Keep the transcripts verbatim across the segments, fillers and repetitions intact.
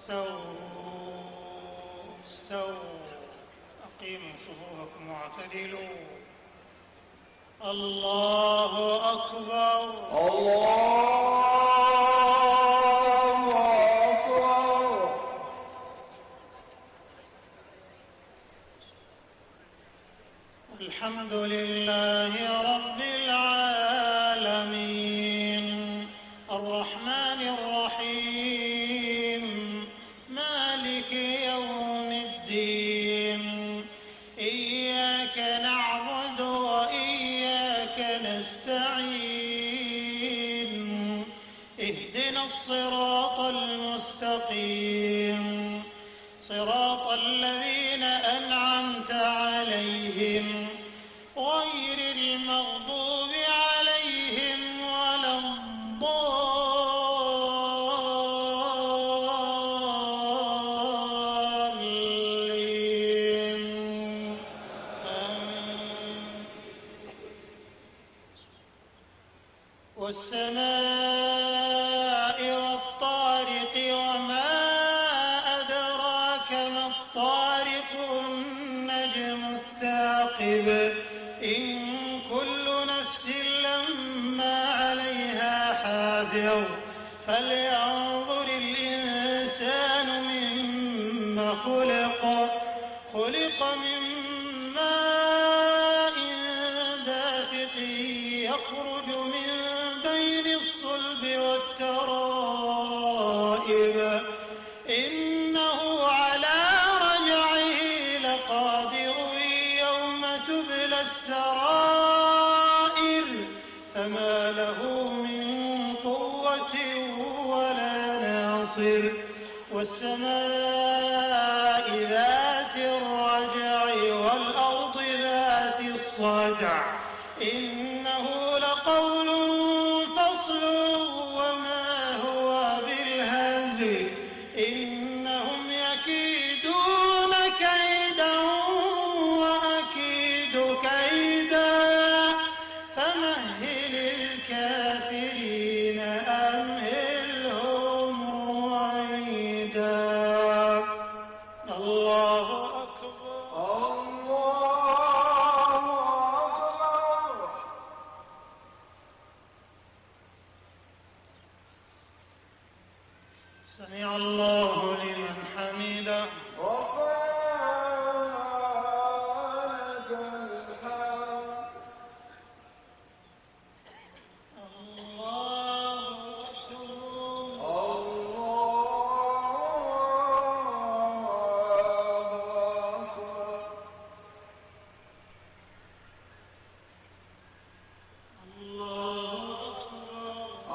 استووا استووا أقيموا صفوفكم واعتدلوا. الله أكبر الله أكبر. الحمد لله رب العالمين الرحمن الرحيم مالك يوم الدين إياك نعبد وإياك نستعين اهدنا الصراط المستقيم صراط الذين أنعمت عليهم غير المغضوب عليهم ولا الضالين. والسماء والطارق وما أدراك ما الطارق النجم الثاقب إن كل نفس لما عليها حافظ فلينظر الإنسان مما خلق خلق من ماء دافق يخرج من بين الصلب والترائب إنه على رجعه لقادر يوم تبلى السرائر فما له من قوة ولا ناصر. والسماء ذات الرجع والأرض ذات الصدع إنه لقول فصل وما هو بالهزل إنهم يكيدون كيدا وأكيد كيدا فمهل الكافرين أمهلهم رويدا. الله أكبر الله أكبر. سمع الله لمن حمده. ربنا لك الحمد. الله أكبر الله أكبر. الله أكبر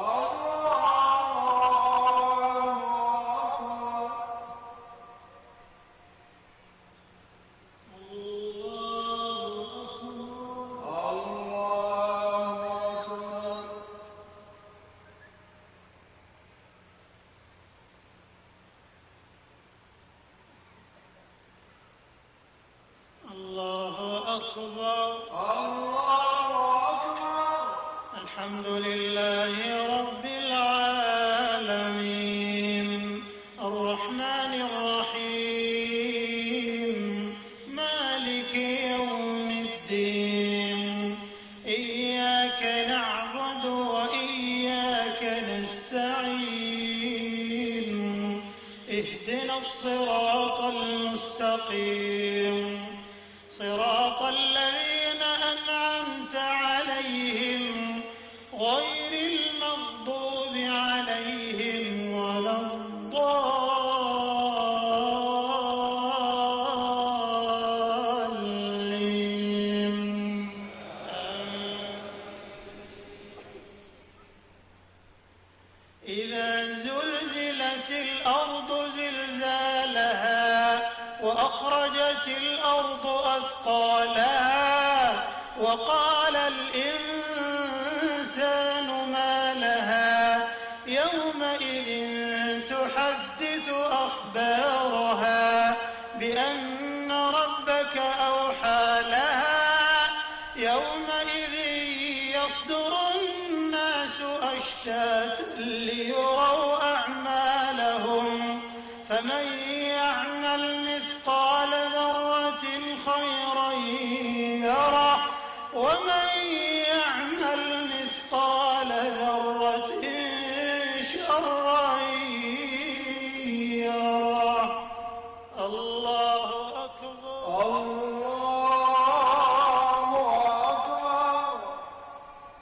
الله أكبر. الله أكبر. الحمد لله رب العالمين الرحمن الرحيم مالك يوم الدين إياك نعبد وإياك نستعين اهدنا الصراط المستقيم صراط الذين أنعمت عليهم غير المغضوب عليهم ولا الضالين. إذا زلزلت الأرض زلزالها وأخرجت الأرض أثقالها وقال الإنسان ما لها يومئذ تحدث أخبارها بأن ربك أوحى لها يومئذ يصدر الناس أشتاتا ليروا أعمالهم فمن فمن يعمل مثقال ذرة خيرا يره ومن يعمل مثقال ذرة شرا يره. الله أكبر.